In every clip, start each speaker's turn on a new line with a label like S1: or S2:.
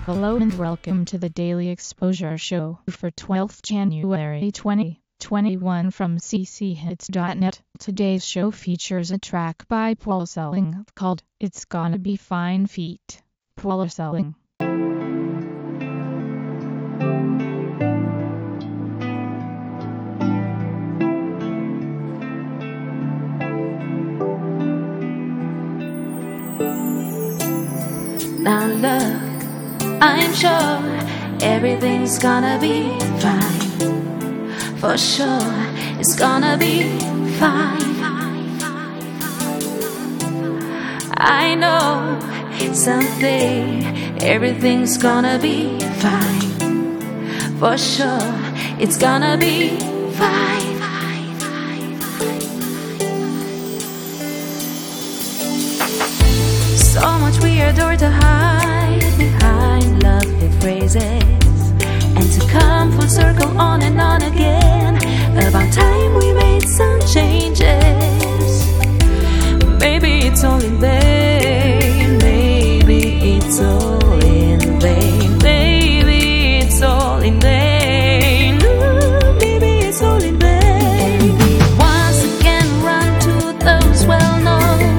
S1: Hello and welcome to the Daily Exposure Show for 12th January 2021 from cchits.net. Today's show features a track by Paul Selling called It's Gonna Be Fine Feet. Paul Selling.
S2: Now look, I'm sure everything's gonna be fine. For sure, it's gonna be fine. I know someday everything's gonna be fine. For sure, it's gonna be fine. So much we adore to hide behind lovely phrases, and to come full circle on and on again. About time we made some changes. Maybe it's all in vain. Maybe it's all in vain. Maybe it's all in vain. Ooh, maybe it's all in vain. And we once again run to those well-known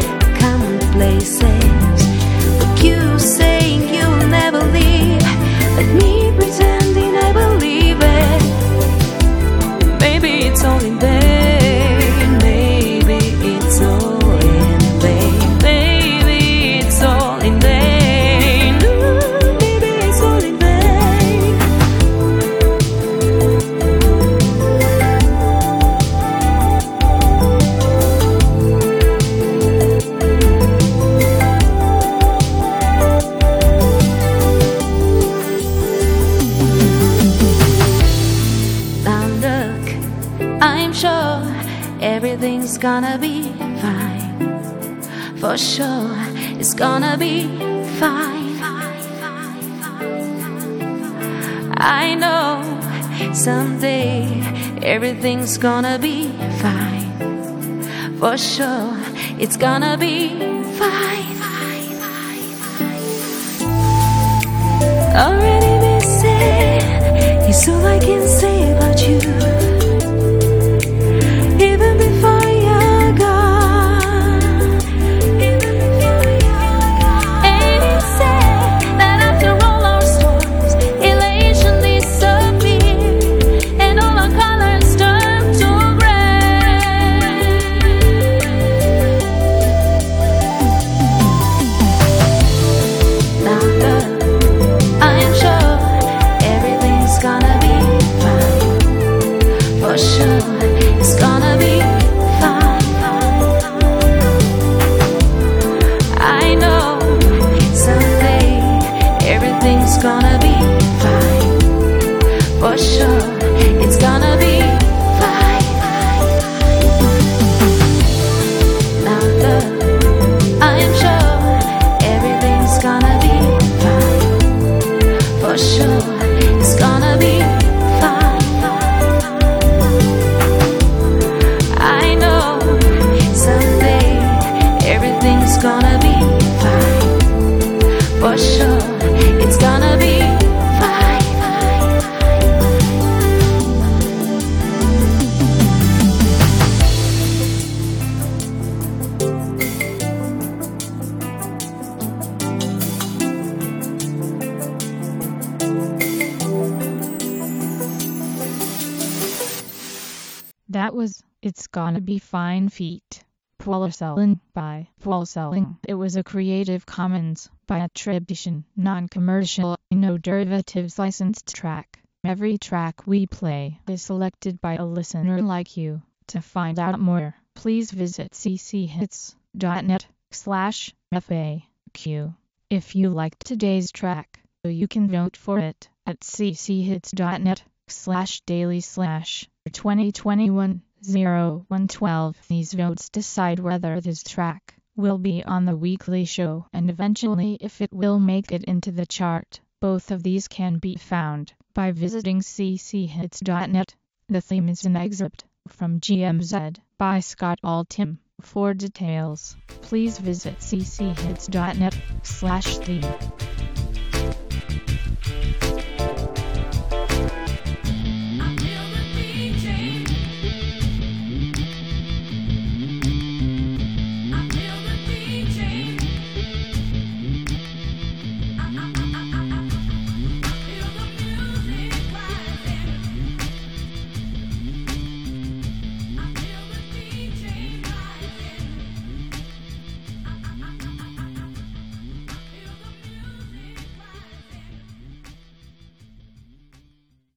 S2: places, but you saying you'll never leave, let me pretending I believe it. Maybe it's all in vain. Maybe it's all in vain. Maybe it's all in vain. Ooh, maybe it's all in vain. I'm sure everything's gonna be fine. For sure, it's gonna be fine. I know someday everything's gonna be fine. For sure, it's gonna be fine. Already been said, it's all I can say about you. Even before you're gone, ain't it sad that after all our storms, elation disappears and all our colors turn to gray? Now look, I'm sure everything's gonna be fine. For sure, it's gonna be fine. I know someday everything's gonna be fine. For sure, it's gonna be fine. Now look, I'm sure everything's gonna be fine. For sure, it's gonna be fine. I know someday everything's gonna be fine. For sure, it's gonna be fine.
S1: That was It's Gonna Be Fine Feet. Paul Selling by Paul Selling. It was a Creative Commons by attribution, non-commercial, no derivatives licensed track. Every track we play is selected by a listener like you. To find out more, please visit cchits.net/FAQ. If you liked today's track, you can vote for it at cchits.net/daily/2021-0112. These votes decide whether this track will be on the weekly show and eventually if it will make it into the chart. Both of these can be found by visiting cchits.net. The theme is an excerpt from GMZ by Scott Altham. For details, please visit cchits.net/theme.